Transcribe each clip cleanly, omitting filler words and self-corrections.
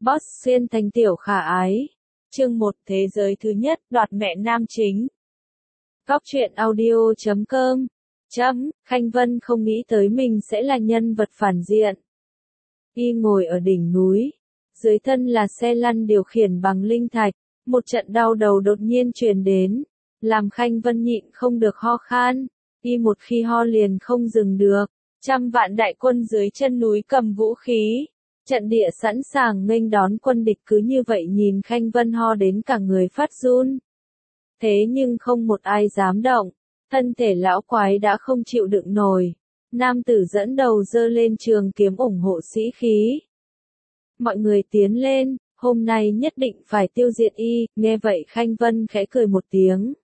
Boss xuyên thành tiểu khả ái. Chương 1 Thế giới thứ nhất đoạt mẹ nam chính. Góc truyện audio.com. Khanh Vân không nghĩ tới mình sẽ là nhân vật phản diện. Y ngồi ở đỉnh núi. Dưới thân là xe lăn điều khiển bằng linh thạch. Một trận đau đầu đột nhiên truyền đến. Làm Khanh Vân nhịn không được ho khan. Y một khi ho liền không dừng được. Trăm vạn đại quân dưới chân núi cầm vũ khí. Trận địa sẵn sàng nghênh đón quân địch cứ như vậy nhìn Khanh Vân ho đến cả người phát run. Thế nhưng không một ai dám động, thân thể lão quái đã không chịu đựng nổi. Nam tử dẫn đầu giơ lên trường kiếm ủng hộ sĩ khí. Mọi người tiến lên, hôm nay nhất định phải tiêu diệt y, nghe vậy Khanh Vân khẽ cười một tiếng.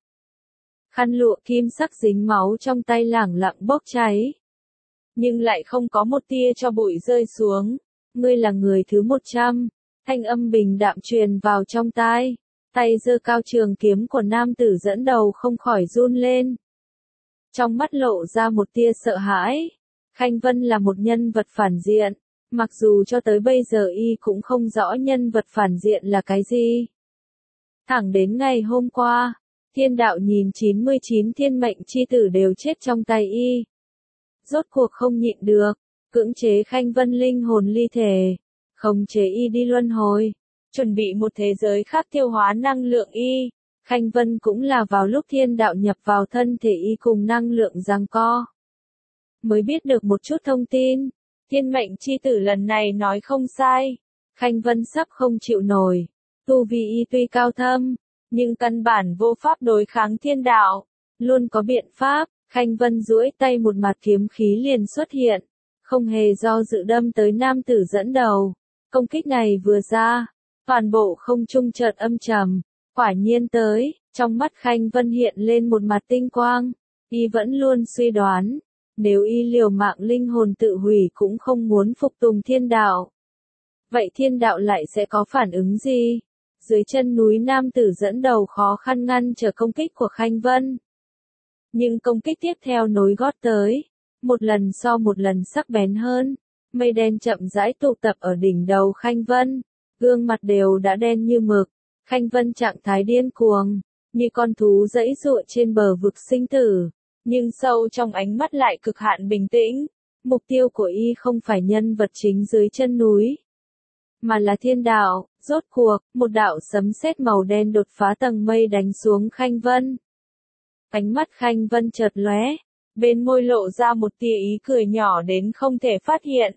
Khăn lụa kim sắc dính máu trong tay lẳng lặng bốc cháy. Nhưng lại không có một tia cho bụi rơi xuống. Ngươi là người thứ 100, thanh âm bình đạm truyền vào trong tai, tay giơ cao trường kiếm của nam tử dẫn đầu không khỏi run lên. Trong mắt lộ ra một tia sợ hãi, Khanh Vân là một nhân vật phản diện, mặc dù cho tới bây giờ y cũng không rõ nhân vật phản diện là cái gì. Thẳng đến ngày hôm qua, thiên đạo nhìn 99 thiên mệnh chi tử đều chết trong tay y. Rốt cuộc không nhịn được. Cưỡng chế Khanh Vân linh hồn ly thể, khống chế y đi luân hồi, chuẩn bị một thế giới khác tiêu hóa năng lượng y. Khanh Vân cũng là vào lúc thiên đạo nhập vào thân thể y cùng năng lượng giằng co. Mới biết được một chút thông tin, thiên mệnh chi tử lần này nói không sai. Khanh Vân sắp không chịu nổi, tu vi y tuy cao thâm, nhưng căn bản vô pháp đối kháng thiên đạo, luôn có biện pháp. Khanh Vân duỗi tay một mặt kiếm khí liền xuất hiện. Không hề do dự đâm tới nam tử dẫn đầu. Công kích này vừa ra, toàn bộ không trung chợt âm trầm. Quả nhiên tới, trong mắt Khanh Vân hiện lên một mặt tinh quang. Y vẫn luôn suy đoán, nếu y liều mạng linh hồn tự hủy cũng không muốn phục tùng thiên đạo. Vậy thiên đạo lại sẽ có phản ứng gì? Dưới chân núi nam tử dẫn đầu khó khăn ngăn trở công kích của Khanh Vân. Nhưng công kích tiếp theo nối gót tới. Một lần so một lần sắc bén hơn, mây đen chậm rãi tụ tập ở đỉnh đầu Khanh Vân, gương mặt đều đã đen như mực, Khanh Vân trạng thái điên cuồng, như con thú giãy giụa trên bờ vực sinh tử, nhưng sâu trong ánh mắt lại cực hạn bình tĩnh, mục tiêu của y không phải nhân vật chính dưới chân núi, mà là thiên đạo. Rốt cuộc, một đạo sấm sét màu đen đột phá tầng mây đánh xuống Khanh Vân. Ánh mắt Khanh Vân chợt lóe. Bên môi lộ ra một tia ý cười nhỏ đến không thể phát hiện.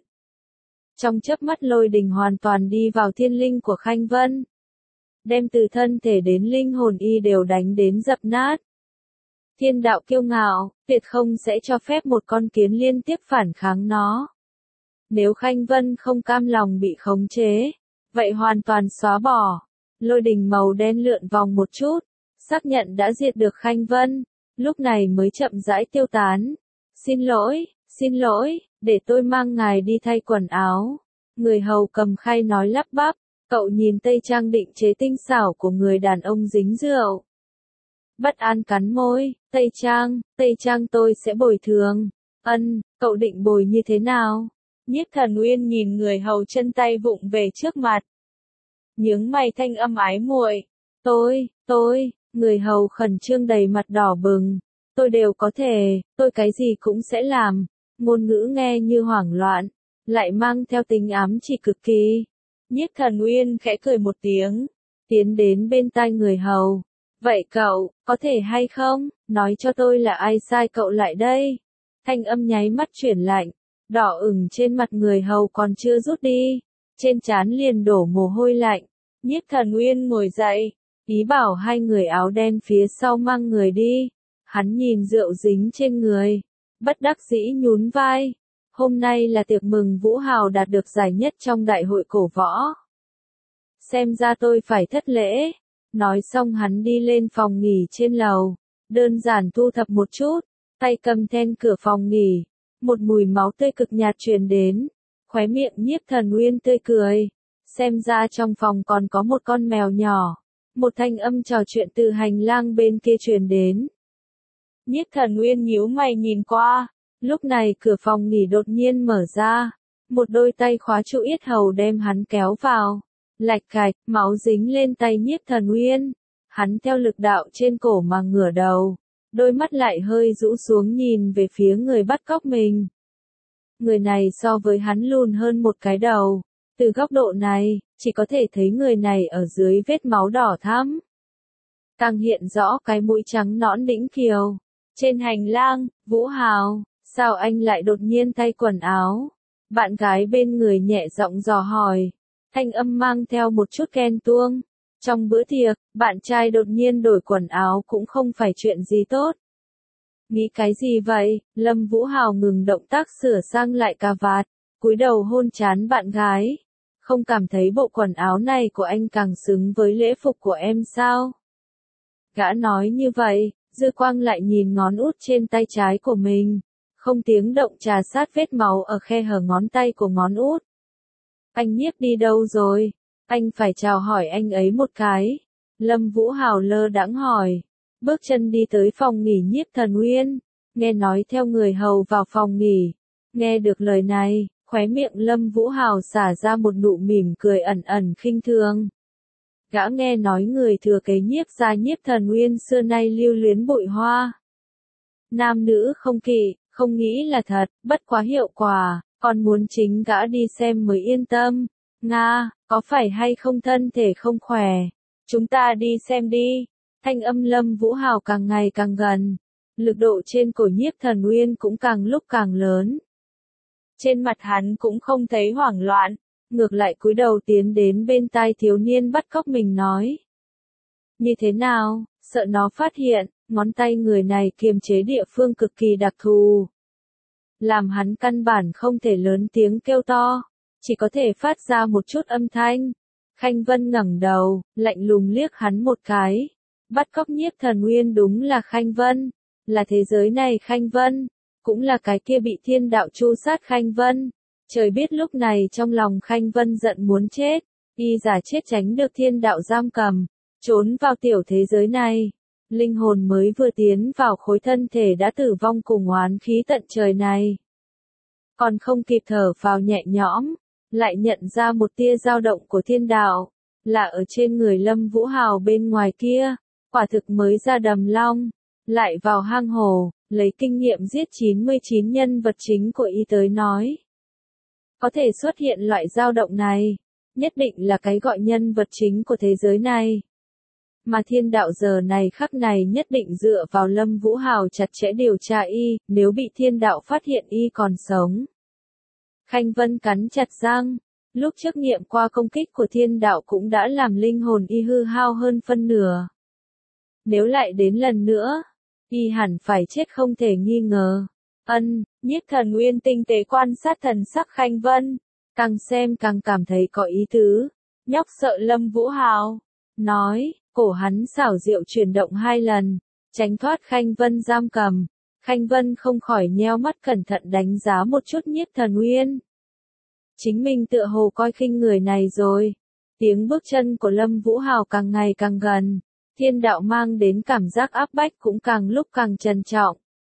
Trong chớp mắt lôi đình hoàn toàn đi vào thiên linh của Khanh Vân. Đem từ thân thể đến linh hồn y đều đánh đến dập nát. Thiên đạo kiêu ngạo, tuyệt không sẽ cho phép một con kiến liên tiếp phản kháng nó. Nếu Khanh Vân không cam lòng bị khống chế, vậy hoàn toàn xóa bỏ. Lôi đình màu đen lượn vòng một chút, xác nhận đã diệt được Khanh Vân. Lúc này mới chậm rãi tiêu tán. Xin lỗi, để tôi mang ngài đi thay quần áo. Người hầu cầm khay nói lắp bắp, cậu nhìn tây trang định chế tinh xảo của người đàn ông dính rượu. Bất an cắn môi, tây trang tôi sẽ bồi thường. Cậu định bồi như thế nào? Nhiếp Thần Uyên nhìn người hầu chân tay vụng về trước mặt. Nhướng mày thanh âm ái muội. Tôi. Người hầu khẩn trương đầy mặt đỏ bừng. Tôi đều có thể, tôi cái gì cũng sẽ làm. Ngôn ngữ nghe như hoảng loạn, lại mang theo tính ám chỉ cực kỳ. Nhiếp Thần Uyên khẽ cười một tiếng, tiến đến bên tai người hầu. Vậy cậu, có thể hay không, nói cho tôi là ai sai cậu lại đây? Thanh âm nháy mắt chuyển lạnh, đỏ ửng trên mặt người hầu còn chưa rút đi. Trên trán liền đổ mồ hôi lạnh. Nhiếp Thần Uyên ngồi dậy. Ý bảo hai người áo đen phía sau mang người đi. Hắn nhìn rượu dính trên người, bất đắc dĩ nhún vai. Hôm nay là tiệc mừng Vũ Hào đạt được giải nhất trong đại hội cổ võ. Xem ra tôi phải thất lễ. Nói xong hắn đi lên phòng nghỉ trên lầu, đơn giản thu thập một chút, tay cầm then cửa phòng nghỉ. Một mùi máu tươi cực nhạt truyền đến, khóe miệng Nhiếp Thần Uyên tươi cười. Xem ra trong phòng còn có một con mèo nhỏ. Một thanh âm trò chuyện từ hành lang bên kia truyền đến. Nhiếp Thần Uyên nhíu mày nhìn qua, lúc này cửa phòng nghỉ đột nhiên mở ra, một đôi tay khóa trụ yết hầu đem hắn kéo vào. Lạch cạch, máu dính lên tay Nhiếp Thần Uyên. Hắn theo lực đạo trên cổ mà ngửa đầu, đôi mắt lại hơi rũ xuống nhìn về phía người bắt cóc mình. Người này so với hắn lùn hơn một cái đầu. Từ góc độ này, chỉ có thể thấy người này ở dưới vết máu đỏ thắm. Càng hiện rõ cái mũi trắng nõn đĩnh kiều. Trên hành lang, Vũ Hào, sao anh lại đột nhiên thay quần áo? Bạn gái bên người nhẹ giọng dò hỏi. Thanh âm mang theo một chút ghen tuông. Trong bữa tiệc, bạn trai đột nhiên đổi quần áo cũng không phải chuyện gì tốt. Nghĩ cái gì vậy? Lâm Vũ Hào ngừng động tác sửa sang lại cà vạt, cúi đầu hôn trán bạn gái. Không cảm thấy bộ quần áo này của anh càng xứng với lễ phục của em sao? Gã nói như vậy, dư quang lại nhìn ngón út trên tay trái của mình, không tiếng động trà sát vết máu ở khe hở ngón tay của ngón út. Anh Nhiếp đi đâu rồi? Anh phải chào hỏi anh ấy một cái. Lâm Vũ Hào lơ đãng hỏi. Bước chân đi tới phòng nghỉ Nhiếp Thần Uyên, nghe nói theo người hầu vào phòng nghỉ. Nghe được lời này, khóe miệng Lâm Vũ Hào xả ra một nụ mỉm cười ẩn ẩn khinh thường. Gã nghe nói người thừa kế Nhiếp gia Nhiếp Thần Uyên xưa nay lưu luyến bụi hoa. Nam nữ không kỵ, không nghĩ là thật, bất quá hiệu quả, còn muốn chính gã đi xem mới yên tâm. Nga, có phải hay không thân thể không khỏe? Chúng ta đi xem đi. Thanh âm Lâm Vũ Hào càng ngày càng gần. Lực độ trên cổ Nhiếp Thần Uyên cũng càng lúc càng lớn. Trên mặt hắn cũng không thấy hoảng loạn, ngược lại cúi đầu tiến đến bên tai thiếu niên bắt cóc mình nói. Như thế nào, sợ nó phát hiện, ngón tay người này kiềm chế địa phương cực kỳ đặc thù. Làm hắn căn bản không thể lớn tiếng kêu to, chỉ có thể phát ra một chút âm thanh. Khanh Vân ngẩng đầu, lạnh lùng liếc hắn một cái. Bắt cóc Nhiếp Thần Uyên đúng là Khanh Vân, là thế giới này Khanh Vân, cũng là cái kia bị thiên đạo tru sát Khanh Vân. Trời biết lúc này trong lòng Khanh Vân giận muốn chết, y giả chết tránh được thiên đạo giam cầm, trốn vào tiểu thế giới này. Linh hồn mới vừa tiến vào khối thân thể đã tử vong cùng oán khí tận trời này. Còn không kịp thở vào nhẹ nhõm, lại nhận ra một tia dao động của thiên đạo, là ở trên người Lâm Vũ Hào bên ngoài kia, quả thực mới ra đầm long, lại vào hang hồ, lấy kinh nghiệm giết 99 nhân vật chính của y tới nói. Có thể xuất hiện loại dao động này, nhất định là cái gọi nhân vật chính của thế giới này. Mà thiên đạo giờ này khắc này nhất định dựa vào Lâm Vũ Hào chặt chẽ điều tra y, nếu bị thiên đạo phát hiện y còn sống. Khanh Vân cắn chặt răng, lúc trước nghiệm qua công kích của thiên đạo cũng đã làm linh hồn y hư hao hơn phân nửa. Nếu lại đến lần nữa, y hẳn phải chết không thể nghi ngờ. Nhiếp Thần Uyên tinh tế quan sát thần sắc Khanh Vân, càng xem càng cảm thấy có ý tứ. Nhóc sợ Lâm Vũ Hào, nói, cổ hắn xảo diệu chuyển động 2 lần, tránh thoát Khanh Vân giam cầm. Khanh Vân không khỏi nheo mắt cẩn thận đánh giá một chút Nhiếp Thần Uyên. Chính mình tựa hồ coi khinh người này rồi. Tiếng bước chân của Lâm Vũ Hào càng ngày càng gần, thiên đạo mang đến cảm giác áp bách cũng càng lúc càng trầm trọng.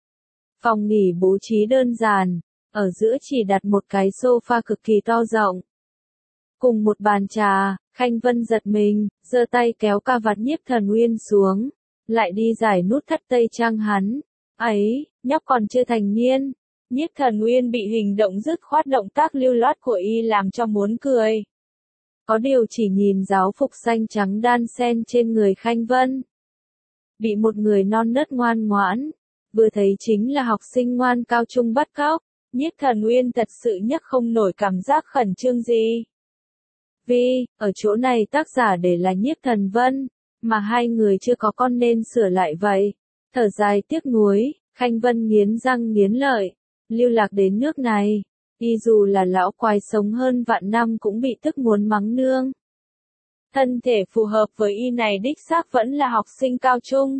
Phòng nghỉ bố trí đơn giản, ở giữa chỉ đặt một cái sofa cực kỳ to rộng. Cùng một bàn trà, Khanh Vân giật mình, giơ tay kéo cà vạt Nhiếp Thần Uyên xuống, lại đi giải nút thắt tây trang hắn. Ấy, nhóc còn chưa thành niên. Nhiếp Thần Uyên bị hình động dứt khoát động tác lưu loát của y làm cho muốn cười. Có điều chỉ nhìn giáo phục xanh trắng đan xen trên người Khanh Vân. Bị một người non nớt ngoan ngoãn, vừa thấy chính là học sinh ngoan cao trung bắt cóc, Nhiếp Thần Uyên thật sự nhấc không nổi cảm giác khẩn trương gì. Vì, ở chỗ này tác giả để là Nhiếp Thần Vân, mà hai người chưa có con nên sửa lại vậy. Thở dài tiếc nuối, Khanh Vân nghiến răng nghiến lợi, lưu lạc đến nước này, y dù là lão quái sống hơn vạn năm cũng bị tức muốn mắng nương. Thân thể phù hợp với y này đích xác vẫn là học sinh cao trung.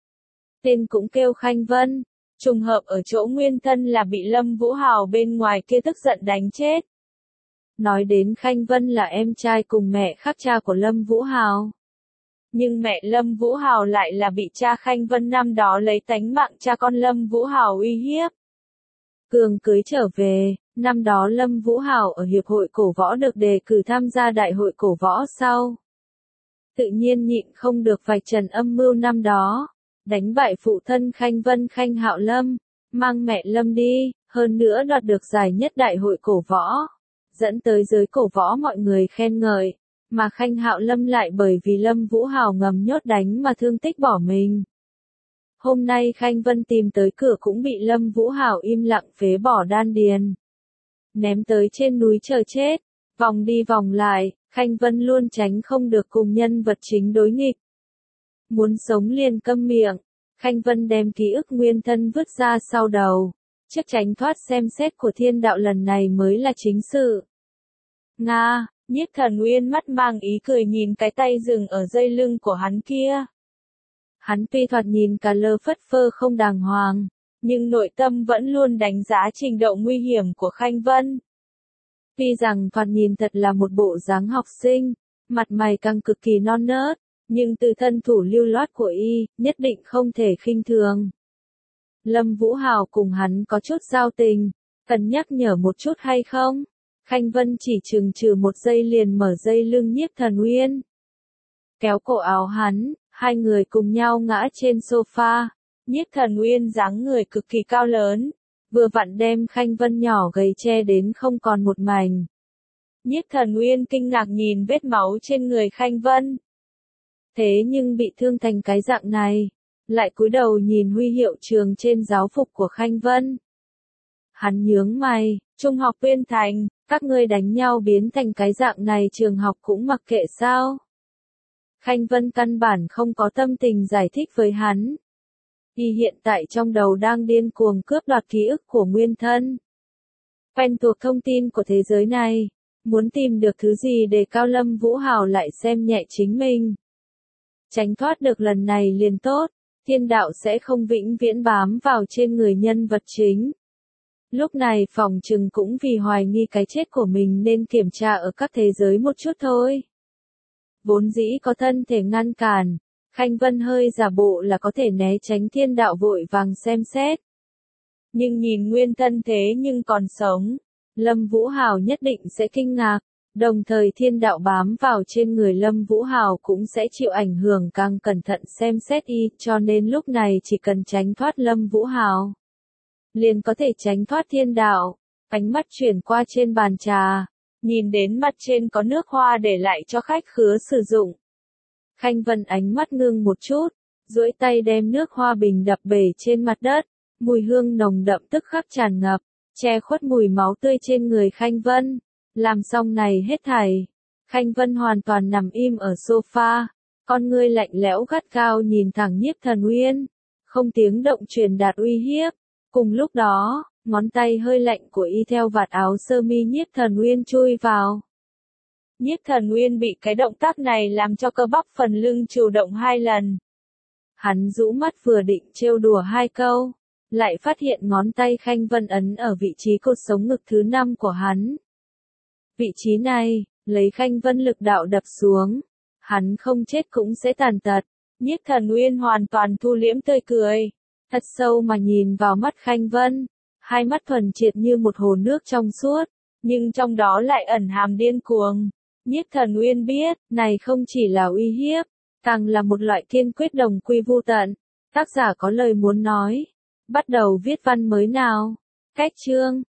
Tên cũng kêu Khanh Vân, trùng hợp ở chỗ nguyên thân là bị Lâm Vũ Hào bên ngoài kia tức giận đánh chết. Nói đến Khanh Vân là em trai cùng mẹ khác cha của Lâm Vũ Hào. Nhưng mẹ Lâm Vũ Hào lại là bị cha Khanh Vân năm đó lấy tánh mạng cha con Lâm Vũ Hào uy hiếp. Cường cưới trở về, Năm đó Lâm Vũ Hào ở Hiệp hội Cổ Võ được đề cử tham gia Đại hội Cổ Võ sau. Tự nhiên nhịn không được vạch trần âm mưu năm đó, đánh bại phụ thân Khanh Vân Khanh Hạo Lâm, mang mẹ Lâm đi, hơn nữa đoạt được giải nhất Đại hội Cổ Võ, dẫn tới giới cổ võ mọi người khen ngợi, mà Khanh Hạo Lâm lại bởi vì Lâm Vũ Hào ngầm nhốt đánh mà thương tích bỏ mình. Hôm nay Khanh Vân tìm tới cửa cũng bị Lâm Vũ Hào im lặng phế bỏ đan điền, ném tới trên núi chờ chết. Vòng đi vòng lại, Khanh Vân luôn tránh không được cùng nhân vật chính đối nghịch. Muốn sống liền câm miệng, Khanh Vân đem ký ức nguyên thân vứt ra sau đầu, trước tránh thoát xem xét của thiên đạo lần này mới là chính sự. Nga, Nhiếp Thần Uyên mắt mang ý cười nhìn cái tay dừng ở dây lưng của hắn kia. Hắn tuy thoạt nhìn cả lơ phất phơ không đàng hoàng, nhưng nội tâm vẫn luôn đánh giá trình độ nguy hiểm của Khanh Vân. Tuy rằng thoạt nhìn thật là một bộ dáng học sinh, mặt mày càng cực kỳ non nớt, nhưng từ thân thủ lưu loát của y, nhất định không thể khinh thường. Lâm Vũ Hào cùng hắn có chút giao tình, cần nhắc nhở một chút hay không? Khanh Vân chỉ chừng chừ một giây liền mở dây lưng Nhiếp Thần Uyên, kéo cổ áo hắn, hai người cùng nhau ngã trên sofa. Nhiếp Thần Uyên dáng người cực kỳ cao lớn, vừa vặn đem Khanh Vân nhỏ gầy che đến không còn một mảnh. Nhiếp Thần Uyên kinh ngạc nhìn vết máu trên người Khanh Vân. Thế nhưng bị thương thành cái dạng này, lại cúi đầu nhìn huy hiệu trường trên giáo phục của Khanh Vân. Hắn nhướng mày, Trung học Uyên Thành, các ngươi đánh nhau biến thành cái dạng này trường học cũng mặc kệ sao? Khanh Vân căn bản không có tâm tình giải thích với hắn. Y hiện tại trong đầu đang điên cuồng cướp đoạt ký ức của nguyên thân. Quen thuộc thông tin của thế giới này, muốn tìm được thứ gì để cao Lâm Vũ Hào lại xem nhẹ chính mình. Tránh thoát được lần này liền tốt, thiên đạo sẽ không vĩnh viễn bám vào trên người nhân vật chính. Lúc này phòng trừng cũng vì hoài nghi cái chết của mình nên kiểm tra ở các thế giới một chút thôi. Vốn dĩ có thân thể ngăn cản, Khanh Vân hơi giả bộ là có thể né tránh thiên đạo vội vàng xem xét. Nhưng nhìn nguyên thân thế nhưng còn sống, Lâm Vũ Hào nhất định sẽ kinh ngạc, đồng thời thiên đạo bám vào trên người Lâm Vũ Hào cũng sẽ chịu ảnh hưởng càng cẩn thận xem xét y, cho nên lúc này chỉ cần tránh thoát Lâm Vũ Hào, liền có thể tránh thoát thiên đạo. Ánh mắt chuyển qua trên bàn trà, nhìn đến mặt trên có nước hoa để lại cho khách khứa sử dụng. Khanh Vân ánh mắt ngưng một chút, duỗi tay đem nước hoa bình đập bể trên mặt đất, mùi hương nồng đậm tức khắc tràn ngập, che khuất mùi máu tươi trên người Khanh Vân. Làm xong này hết thảy, Khanh Vân hoàn toàn nằm im ở sofa, con ngươi lạnh lẽo gắt gao nhìn thẳng Nhiếp Thần Uyên, không tiếng động truyền đạt uy hiếp. Cùng lúc đó, ngón tay hơi lạnh của y theo vạt áo sơ mi Nhiếp Thần Uyên chui vào. Nhiếp Thần Uyên bị cái động tác này làm cho cơ bắp phần lưng chịu động 2 lần. Hắn rũ mắt vừa định trêu đùa 2 câu, lại phát hiện ngón tay Khanh Vân ấn ở vị trí cột sống ngực thứ 5 của hắn. Vị trí này, lấy Khanh Vân lực đạo đập xuống, hắn không chết cũng sẽ tàn tật. Nhiếp Thần Uyên hoàn toàn thu liễm tươi cười, thật sâu mà nhìn vào mắt Khanh Vân, hai mắt thuần triệt như một hồ nước trong suốt, nhưng trong đó lại ẩn hàm điên cuồng. Nhiếp Thần Uyên biết, này không chỉ là uy hiếp, càng là một loại kiên quyết đồng quy vu tận. Tác giả có lời muốn nói. Bắt đầu viết văn mới nào. Cách chương.